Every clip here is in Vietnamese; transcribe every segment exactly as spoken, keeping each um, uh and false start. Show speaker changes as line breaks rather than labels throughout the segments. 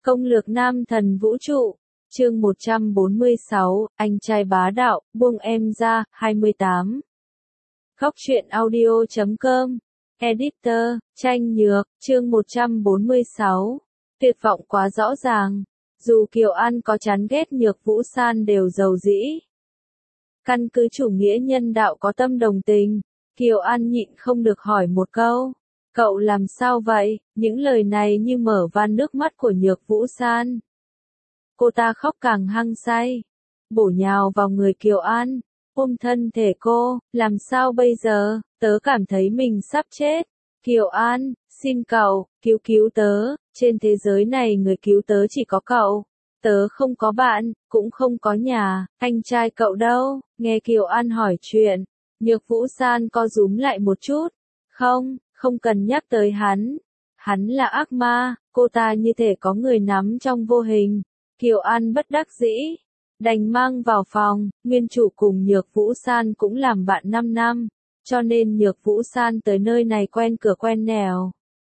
Công lược nam thần vũ trụ, chương một trăm bốn mươi sáu, anh trai bá đạo, buông em ra, hai mươi tám. Góc truyện audio chấm com, Editor, Tranh Nhược, chương một trăm bốn mươi sáu. Tuyệt vọng quá rõ ràng. Dù Kiều An có chán ghét Nhược Vũ San đều giàu dĩ. Căn cứ chủ nghĩa nhân đạo có tâm đồng tình, Kiều An nhịn không được hỏi một câu. Cậu làm sao vậy? Những lời này như mở van nước mắt của Nhược Vũ San. Cô ta khóc càng hăng say, bổ nhào vào người Kiều An, ôm thân thể cô, làm sao bây giờ, tớ cảm thấy mình sắp chết. Kiều An, xin cậu, cứu cứu tớ, trên thế giới này người cứu tớ chỉ có cậu. Tớ không có bạn, cũng không có nhà, anh trai cậu đâu? Nghe Kiều An hỏi chuyện, Nhược Vũ San co rúm lại một chút. Không, không cần nhắc tới hắn. Hắn là ác ma, cô ta như thể có người nắm trong vô hình. Kiều An bất đắc dĩ, đành mang vào phòng, nguyên chủ cùng Nhược Vũ San cũng làm bạn năm năm, cho nên Nhược Vũ San tới nơi này quen cửa quen nẻo.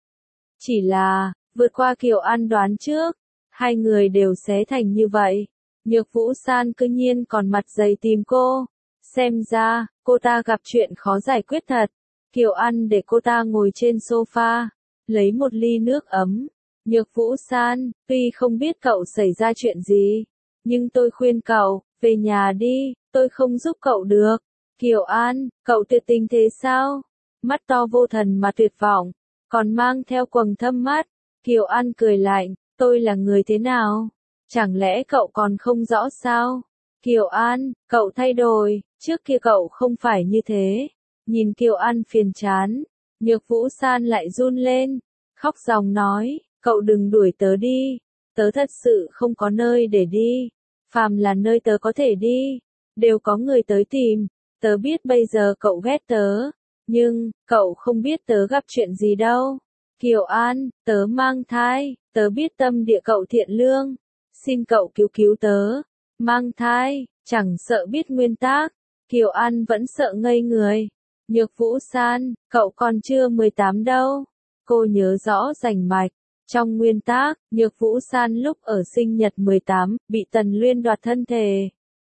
Chỉ là, vượt qua Kiều An đoán trước, hai người đều xé thành như vậy. Nhược Vũ San cứ nhiên còn mặt dày tìm cô, xem ra, cô ta gặp chuyện khó giải quyết thật. Kiều An để cô ta ngồi trên sofa, lấy một ly nước ấm. Nhược Vũ San, tuy không biết cậu xảy ra chuyện gì, nhưng tôi khuyên cậu, về nhà đi, tôi không giúp cậu được. Kiều An, cậu tuyệt tình thế sao? Mắt to vô thần mà tuyệt vọng, còn mang theo quầng thâm mắt. Kiều An cười lạnh, tôi là người thế nào? Chẳng lẽ cậu còn không rõ sao? Kiều An, cậu thay đổi, trước kia cậu không phải như thế. Nhìn Kiều An phiền chán, Nhược Vũ San lại run lên, khóc ròng nói, cậu đừng đuổi tớ đi, tớ thật sự không có nơi để đi, phàm là nơi tớ có thể đi, đều có người tới tìm, tớ biết bây giờ cậu ghét tớ, nhưng, cậu không biết tớ gặp chuyện gì đâu. Kiều An, tớ mang thai, tớ biết tâm địa cậu thiện lương, xin cậu cứu cứu tớ, mang thai, chẳng sợ biết nguyên tắc. Kiều An vẫn sợ ngây người. Nhược Vũ San, cậu còn chưa mười tám đâu. Cô nhớ rõ rành mạch. Trong nguyên tắc, Nhược Vũ San lúc ở sinh nhật mười tám, bị Tần Luyên đoạt thân thể.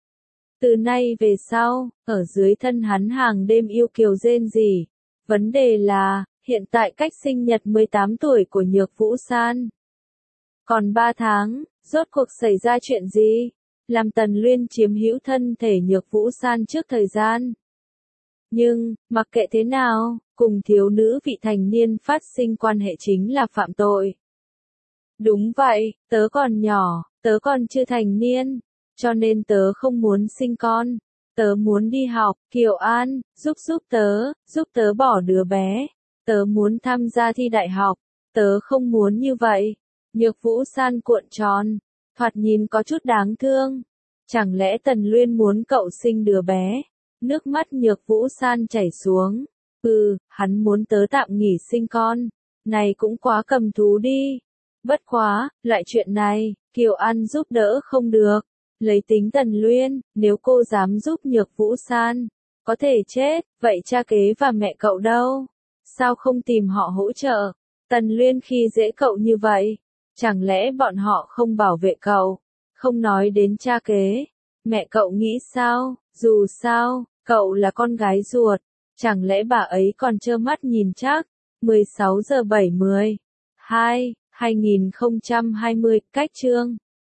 Từ nay về sau, ở dưới thân hắn hàng đêm yêu kiều rên rỉ. Vấn đề là, hiện tại cách sinh nhật mười tám tuổi của Nhược Vũ San. Còn ba tháng, rốt cuộc xảy ra chuyện gì? Làm Tần Luyên chiếm hữu thân thể Nhược Vũ San trước thời gian. Nhưng, mặc kệ thế nào, cùng thiếu nữ vị thành niên phát sinh quan hệ chính là phạm tội. Đúng vậy, tớ còn nhỏ, tớ còn chưa thành niên, cho nên tớ không muốn sinh con. Tớ muốn đi học, Kiều An, giúp giúp tớ, giúp tớ bỏ đứa bé. Tớ muốn tham gia thi đại học, tớ không muốn như vậy. Nhược Vũ San cuộn tròn, thoạt nhìn có chút đáng thương. Chẳng lẽ Tần Luyên muốn cậu sinh đứa bé? Nước mắt Nhược Vũ San chảy xuống. Ừ, hắn muốn tớ tạm nghỉ sinh con. Này cũng quá cầm thú đi. Bất quá, loại chuyện này, Kiều An giúp đỡ không được. Lấy tính Tần Luyên, nếu cô dám giúp Nhược Vũ San, có thể chết, vậy cha kế và mẹ cậu đâu? Sao không tìm họ hỗ trợ? Tần Luyên khi dễ cậu như vậy, chẳng lẽ bọn họ không bảo vệ cậu? Không nói đến cha kế, mẹ cậu nghĩ sao? Dù sao, cậu là con gái ruột, chẳng lẽ bà ấy còn trơ mắt nhìn chắc? mười sáu giờ bảy mươi. hai, hai nghìn không trăm hai mươi, cách chương.